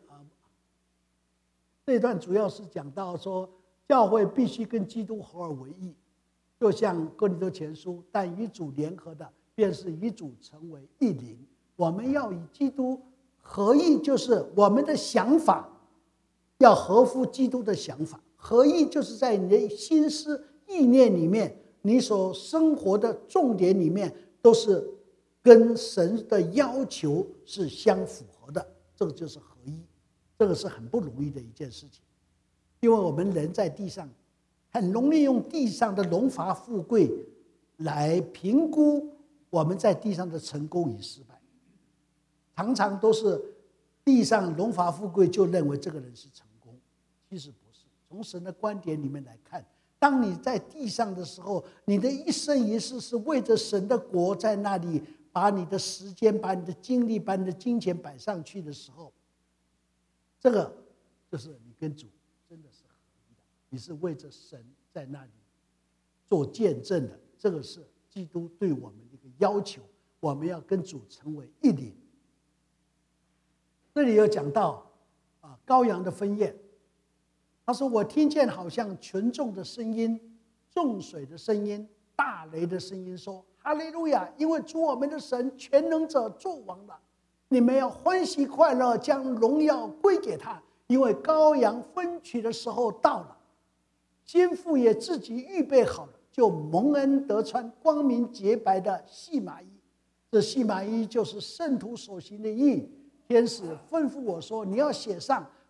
一段主要是讲到说，教会必须跟基督合而为一，就像哥林多前书，但与主联合的，便是与主成为一灵。我们要与基督合一，就是我们的想法要合乎基督的想法。合一就是在你的心思意念里面，你所生活的重点里面，都是跟神的要求是相符合的，这个就是合一。这个是很不容易的一件事情，因为我们人在地上很容易用地上的荣华富贵来评估我们在地上的成功与失败，常常都是地上荣华富贵就认为这个人是成功，其实不是。从神的观点里面来看，当你在地上的时候，你的一生一世是为着神的国，在那里把你的时间、把你的精力、把你的金钱摆上去的时候，这个就是你跟主真的是合一的，你是为着神在那里做见证的。这个是基督对我们的一个要求，我们要跟主成为一灵。这里有讲到羔羊的婚宴，他说我听见好像群众的声音、众水的声音、大雷的声音，说哈利路亚，因为主我们的神全能者作王了，你们要欢喜快乐，将荣耀归给他，因为羔羊婚娶的时候到了，新妇也自己预备好了，就蒙恩得穿光明洁白的细麻衣。这细麻衣就是圣徒所行的义。天使吩咐我说，你要写上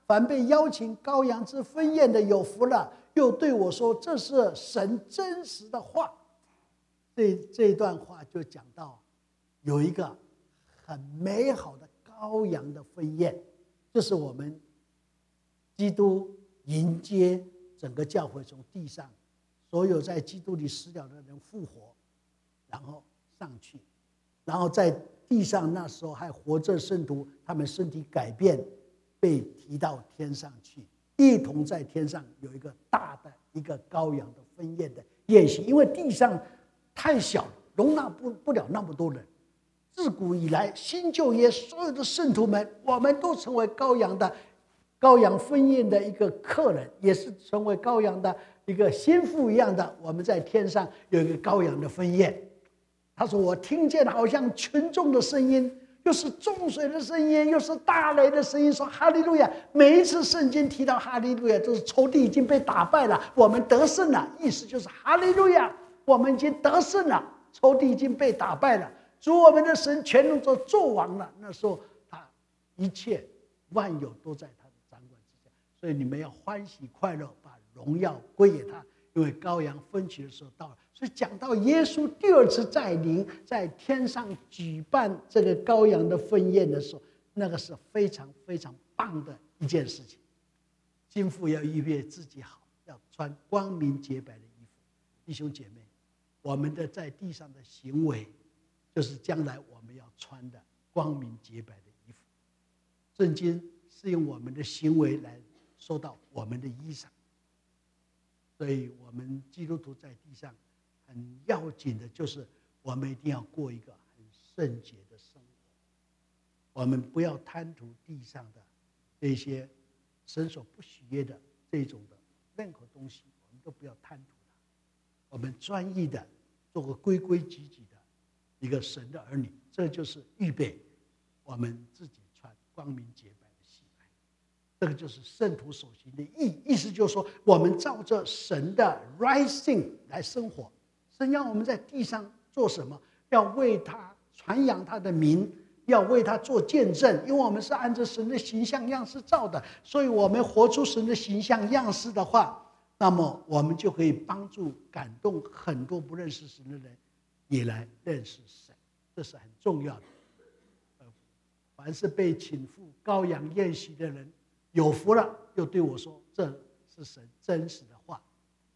凡被邀请羔羊之婚宴的有福了。又对我说，这是神真实的话。这一段话就讲到有一个很美好的羔羊的婚宴，就是我们基督迎接整个教会从地上所有在基督里死了的人复活，然后上去，然后在地上那时候还活着圣徒，他们身体改变，被提到天上去，一同在天上有一个大的一个羔羊的婚宴的宴席。因为地上太小，容纳不了那么多人。自古以来，新旧约所有的圣徒们，我们都成为羔羊婚宴的一个客人，也是成为羔羊的一个心腹一样的。我们在天上有一个羔羊的婚宴。他说，我听见好像群众的声音，又是众水的声音，又是大雷的声音，说哈利路亚。每一次圣经提到哈利路亚，都是仇敌已经被打败了，我们得胜了，意思就是哈利路亚，我们已经得胜了，仇敌已经被打败了，主我们的神全能者作王了。那时候他一切万有都在他的掌管之下，所以你们要欢喜快乐，把荣耀归给他，因为羔羊分取的时候到了。所以讲到耶稣第二次再临，在天上举办这个羔羊的婚宴的时候，那个是非常非常棒的一件事情。心腹要预备自己好，要穿光明洁白的衣服。弟兄姐妹，我们的在地上的行为，就是将来我们要穿的光明洁白的衣服。圣经是用我们的行为来说到我们的衣裳，所以我们基督徒在地上很要紧的就是我们一定要过一个很圣洁的生活。我们不要贪图地上的这些神所不喜悦的这种的任何东西，我们都不要贪图它。我们专一的做个规规矩矩的一个神的儿女，这就是预备我们自己穿光明洁白的洗白。这个就是圣徒所行的意思，就是说我们照着神的 right thing 来生活。神让我们在地上做什么？要为他传扬他的名，要为他做见证。因为我们是按照神的形象样式造的，所以我们活出神的形象样式的话，那么我们就可以帮助感动很多不认识神的人也来认识神，这是很重要的。凡是被请赴羔羊宴席的人有福了。又对我说，这是神真实的话。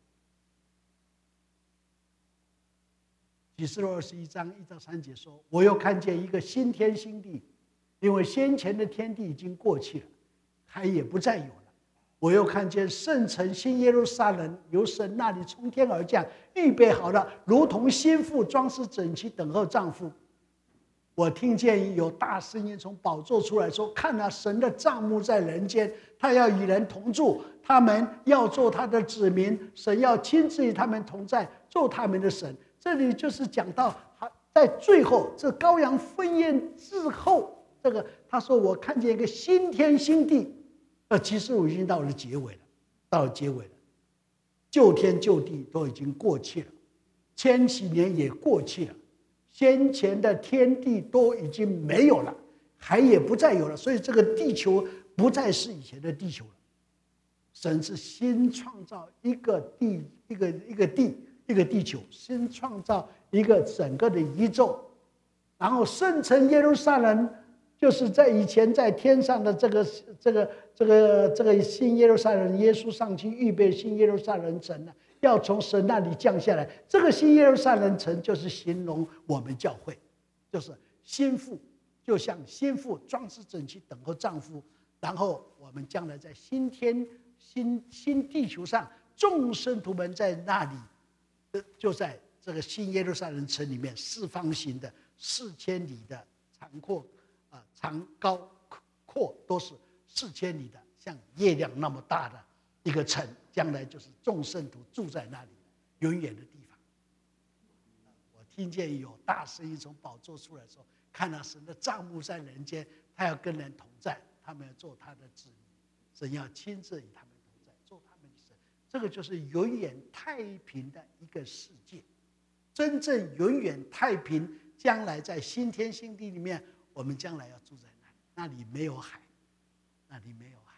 启示录21章1到3节说，我又看见一个新天新地，因为先前的天地已经过去了，海也不再有了。我又看见圣城新耶路撒冷由神那里从天而降，预备好了，如同新妇装饰整齐，等候丈夫。我听见有大声音从宝座出来说，看啊，神的帐幕在人间，他要与人同住，他们要做他的子民，神要亲自与他们同在，做他们的神。这里就是讲到在最后这羔羊婚宴之后，这个他说我看见一个新天新地。其实我已经到了结尾了，旧天旧地都已经过去了，千禧年也过去了，先前的天地都已经没有了，海也不再有了，所以这个地球不再是以前的地球了。神是新创造一个地，一个地球，新创造一个整个的宇宙。然后圣城耶路撒冷，就是在以前在天上的这个新耶路撒冷，耶稣上去预备新耶路撒冷城呢，要从神那里降下来。这个新耶路撒冷城就是形容我们教会，就是新妇，就像新妇装饰整齐，等候丈夫。然后我们将来在新天新地球上，众圣徒们在那里，就在这个新耶路撒冷城里面，四方形的4000里的长高阔都是4000里的，像月亮那么大的一个城，将来就是众圣徒住在那里永远的地方。我听见有大声音从宝座出来说，看到神的帐幕在人间，他要跟人同在，他们要做他的子民，神要亲自与他们同在，做他们的神。这个就是永远太平的一个世界，真正永远太平。将来在新天新地里面，我们将来要住在那里，那里没有海，很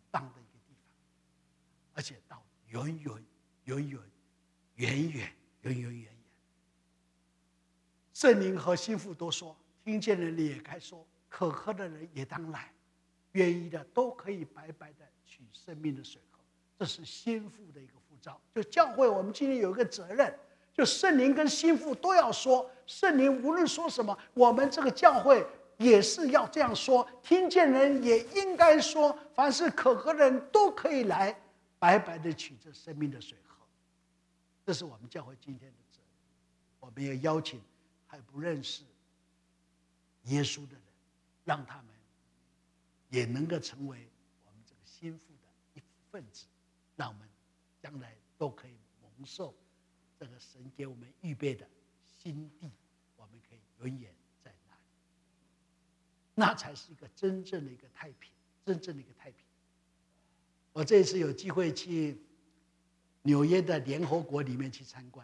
棒的一个地方，而且到远远远远远远远远远远。圣灵和心腹都说，听见的人也该说，渴渴的人也当来，愿意的都可以白白的取生命的水喝。这是心腹的一个呼召。就教会我们今天有一个责任，就圣灵跟心腹都要说，圣灵无论说什么，我们这个教会也是要这样说，听见人也应该说，凡是渴渴的人都可以来白白的取这生命的水喝。这是我们教会今天的责任。我们要邀请还不认识耶稣的人，让他们也能够成为我们这个心腹的一份子，让我们将来都可以蒙受这个神给我们预备的新地，我们可以永远在那里。那才是一个真正的一个太平，真正的一个太平。我这一次有机会去纽约的联合国里面去参观，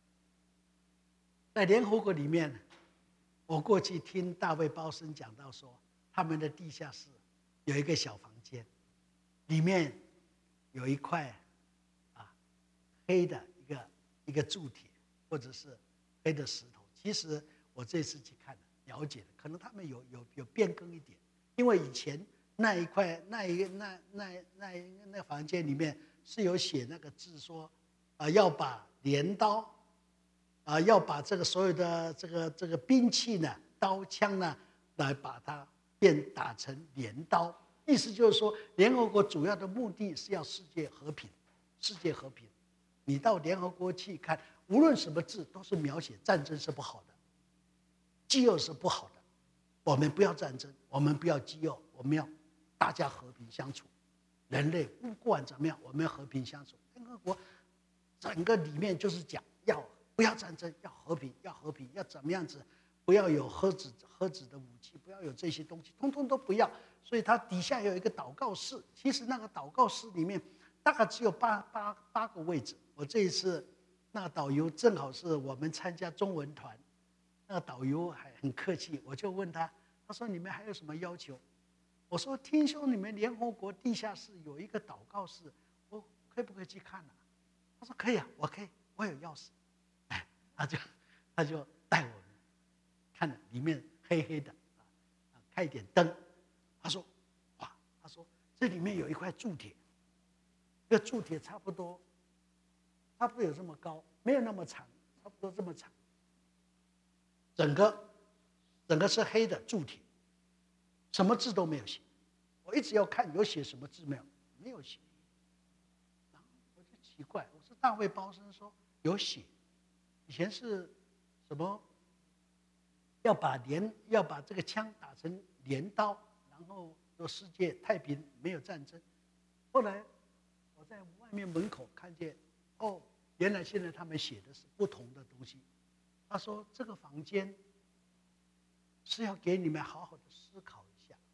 在联合国里面，我过去听大卫鲍森讲到说，他们的地下室有一个小房间，里面有一块黑的一个铸铁，或者是黑的石头。其实我这次去看了解了，可能他们有变更一点，因为以前那一块那房间里面是有写那个字说，要把镰刀。要把这个所有的这个兵器呢、刀枪呢，来把它打成镰刀。意思就是说，联合国主要的目的是要世界和平，世界和平。你到联合国去看，无论什么字都是描写战争是不好的，饥饿是不好的。我们不要战争，我们不要饥饿，我们要大家和平相处。人类不管怎么样，我们要和平相处。联合国整个里面就是讲要。不要战争，要和平，要和平，要怎么样子？不要有核子的武器，不要有这些东西，通通都不要。所以它底下有一个祷告室，其实那个祷告室里面大概只有八个位置。我这一次那个导游正好是我们参加中文团，那个导游还很客气，我就问他，他说你们还有什么要求？我说听说你们联合国地下室有一个祷告室，我可不可以去看啊？他说可以啊，我可以，我有钥匙。他就带我们看了，里面黑黑的，开一点灯。他说：“哇，他说这里面有一块铸铁，这个铸铁差不多有这么高，没有那么长，差不多这么长。整个是黑的铸铁，什么字都没有写。我一直要看有写什么字没有，没有写。然后我就奇怪，我说大卫包生说有写。”以前是什么？要把这个枪打成镰刀，然后说世界太平，没有战争。后来我在外面门口看见，原来现在他们写的是不同的东西。他说这个房间是要给你们好好的思考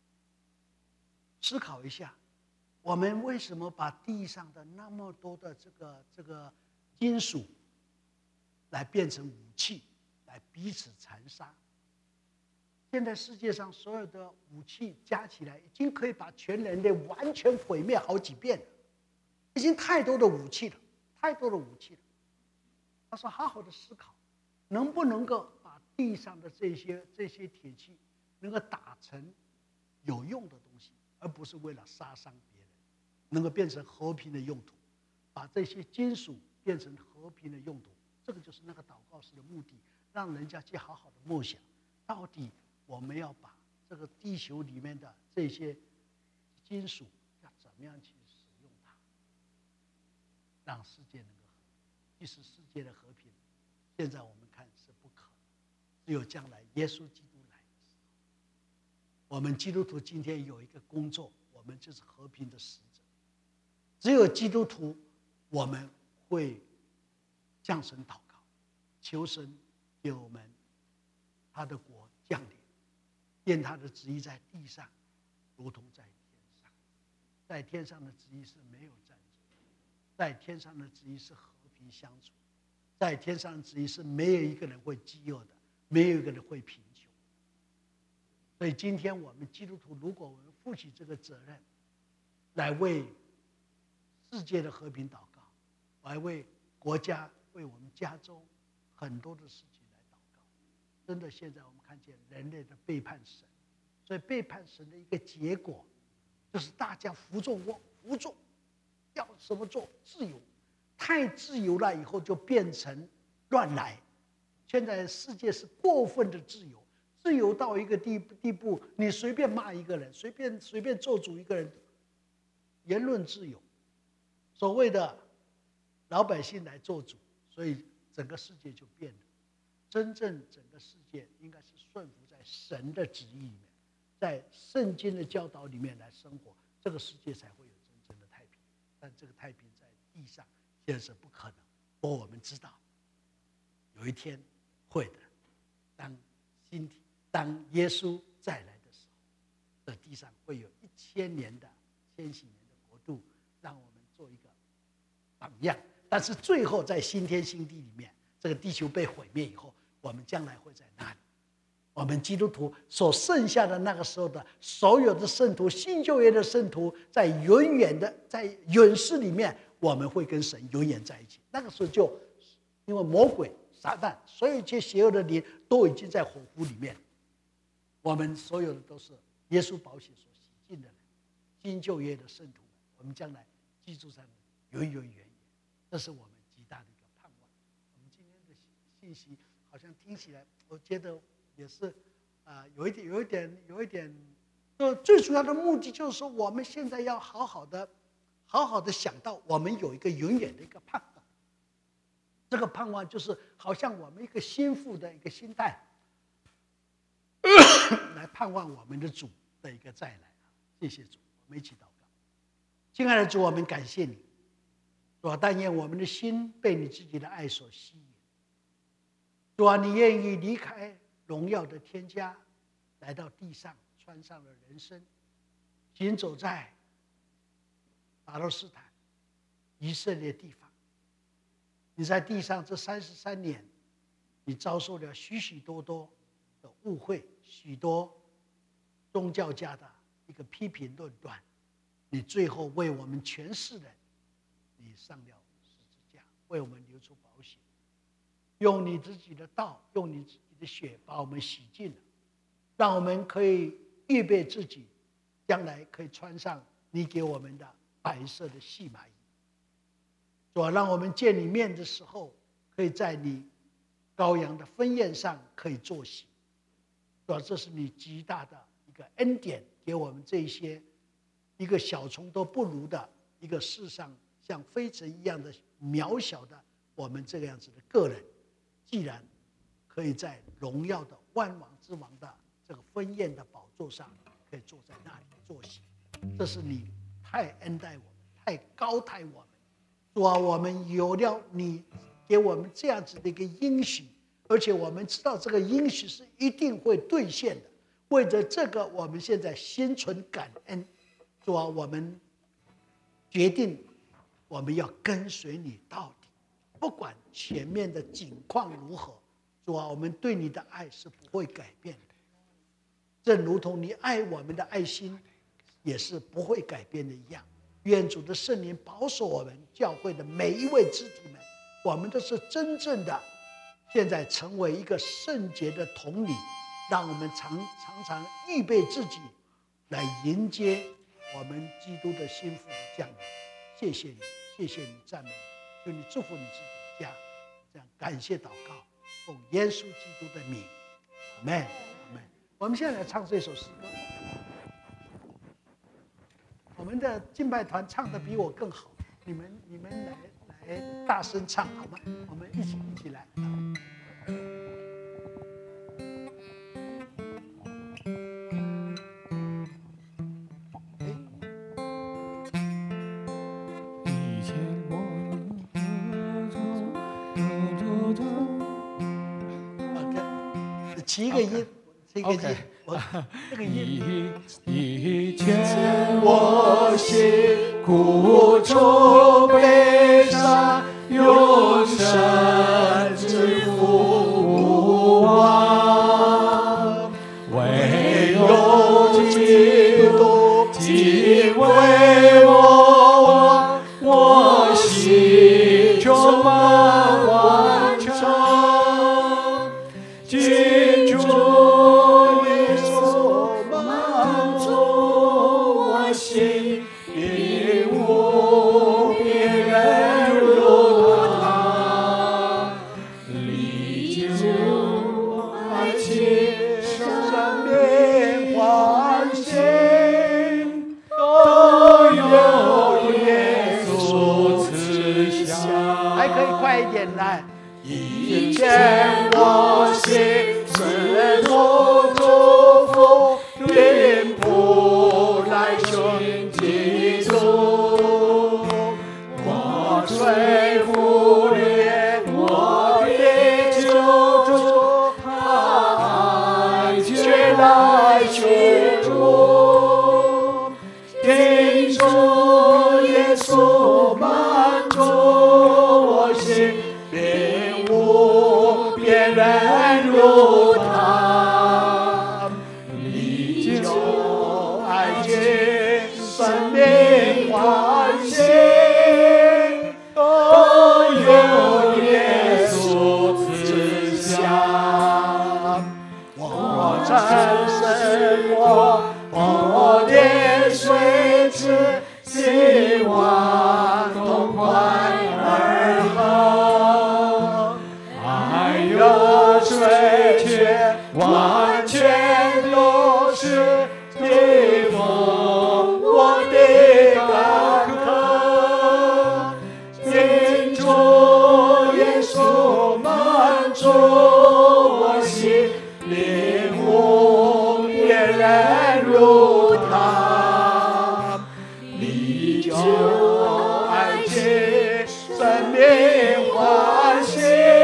一下，我们为什么把地上的那么多的这个金属来变成武器，来彼此残杀。现在世界上所有的武器加起来，已经可以把全人类完全毁灭好几遍了，已经太多的武器了，太多的武器了。他说：“好好的思考，能不能够把地上的这些铁器，能够打成有用的东西，而不是为了杀伤别人，能够变成和平的用途，把这些金属变成和平的用途。”这个就是那个祷告室的目的，让人家去好好的默想，到底我们要把这个地球里面的这些金属要怎么样去使用它，让世界能够和平。其实世界的和平，现在我们看是不可能，只有将来耶稣基督来的时候，我们基督徒今天有一个工作，我们就是和平的使者。只有基督徒，我们会向神祷告，求神给我们他的国降临，愿他的旨意在地上如同在天上。在天上的旨意是没有战争，在天上的旨意是和平相处，在天上的旨意是没有一个人会饥饿的，没有一个人会贫穷。所以今天我们基督徒，如果我们负起这个责任， 来为世界的和平祷告，我还为国家、为我们加州很多的事情来祷告。真的，现在我们看见人类的背叛神，所以背叛神的一个结果，就是大家服众，要什么做自由，太自由了以后就变成乱来。现在世界是过分的自由，自由到一个地步，你随便骂一个人，随便做主一个人，言论自由。所谓的老百姓来做主，所以整个世界就变了。真正整个世界应该是顺服在神的旨意里面，在圣经的教导里面来生活，这个世界才会有真正的太平。但这个太平在地上现在是不可能。不过我们知道，有一天会的。当耶稣再来的时候，这地上会有1000年的千禧年的国度，让我们做一个榜样。但是最后在新天新地里面，这个地球被毁灭以后，我们将来会在哪里？我们基督徒所剩下的那个时候的所有的圣徒，新旧约的圣徒，在永世里面，我们会跟神永远在一起。那个时候就因为魔鬼撒旦所有一切邪恶的灵都已经在火湖里面，我们所有的都是耶稣宝血所洗净的人，新旧约的圣徒们，我们将来居住在永远，这是我们极大的一个盼望。我们今天的信息好像听起来，我觉得也是有一点，最主要的目的就是说，我们现在要好好的想到，我们有一个永远的一个盼望。这个盼望就是好像我们一个心腹的一个心态，来盼望我们的主的一个再来。谢谢主，我们一起祷告。亲爱的主，我们感谢你，主啊，但愿我们的心被你自己的爱所吸引。主啊，你愿意离开荣耀的天家，来到地上，穿上了人身，行走在巴勒斯坦、以色列地方。你在地上这33年，你遭受了许许多多的误会，许多宗教家的一个批评论断，你最后为我们全世人，你上了十字架，为我们流出宝血，用你自己的道，用你自己的血把我们洗净了，让我们可以预备自己，将来可以穿上你给我们的白色的细麻衣。主啊，让我们见你面的时候，可以在你羔羊的婚宴上可以坐席。主啊，这是你极大的一个恩典，给我们这些一个小虫都不如的一个世上像飞尘一样的渺小的我们这个样子的个人，既然可以在荣耀的万王之王的这个婚宴的宝座上，可以坐在那里坐席，这是你太恩待我们，太高抬我们。主啊，我们有了你给我们这样子的一个应许，而且我们知道这个应许是一定会兑现的。为着这个，我们现在心存感恩。主啊，我们决定我们要跟随你到底，不管前面的境况如何。主啊，我们对你的爱是不会改变的，正如同你爱我们的爱心也是不会改变的一样。愿主的圣灵保守我们教会的每一位肢体们，我们都是真正的现在成为一个圣洁的童女，让我们常常预备自己来迎接我们基督的心腹的降临。谢谢你，谢谢你，赞美你，求你祝福你自己的家。这样感谢祷告，奉耶稣基督的名，阿们，阿们。我们现在来唱这首诗歌。我们的敬拜团唱得比我更好，你们来大声唱好吗？我们一起来。起一个音，起一个音，这个音。 以前我心苦愁悲伤，永生之福望，唯有基督既为我还可以快一点来。 以前我心是多祝福，并不来寻基督，我虽忽略我的救主，他爱却来寻主，听主耶稣满足我心。别人如他，你就爱见生命欢喜，都有耶稣慈祥。我曾生过我的水池，希望痛快而好。的水却完全都是地方我的干渴，因主耶稣满足我心，领悟别人如他，你就爱见生命欢喜。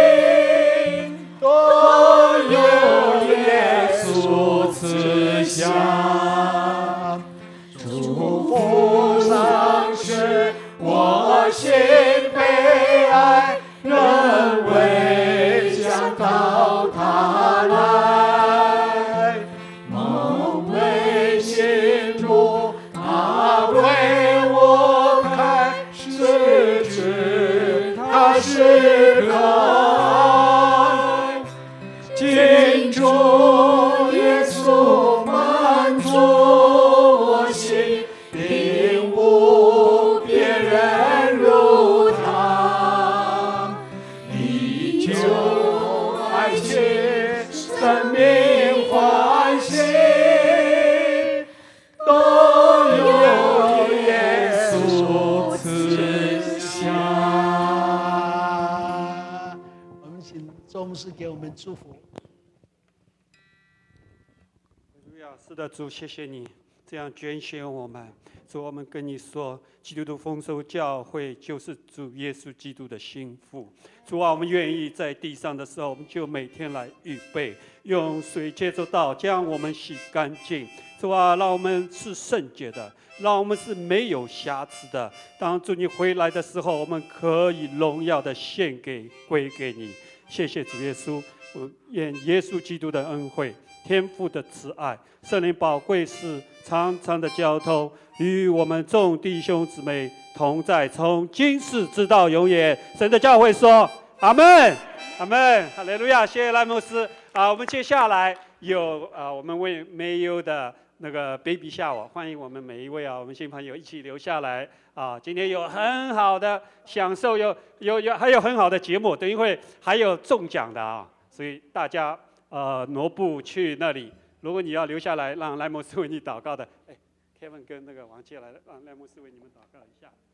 慈祥，祝福上是我心悲哀，认为想到他来，梦寐心中，他为我开始知他是可爱，敬重耶稣满足我心，领悟别人如他，你就爱切生命欢喜，都有耶稣慈祥。 我们请周牧师给我们祝福。 是的，主，谢谢你这样拣选我们。主，我们跟你说，基督徒丰收教会就是主耶稣基督的心腹。主啊，我们愿意在地上的时候，我们就每天来预备，用水接着道，将我们洗干净。主啊，让我们是圣洁的，让我们是没有瑕疵的。当主你回来的时候，我们可以荣耀的归给你。谢谢主耶稣，我愿耶稣基督的恩惠、天父的慈爱、圣灵宝贵是常常的交通，与我们众弟兄姊妹同在，从今世直到永远。神的教会说：阿们，阿们，哈利路亚！谢谢赖牧师啊。我们接下来有我们为没有的那个 baby shower， 欢迎我们每一位我们新朋友一起留下来啊。今天有很好的享受，还有很好的节目，等一会还有中奖的啊，所以大家挪步去那里。如果你要留下来，让赖牧师为你祷告的，Kevin 跟那个王姐来，让赖牧师为你们祷告一下。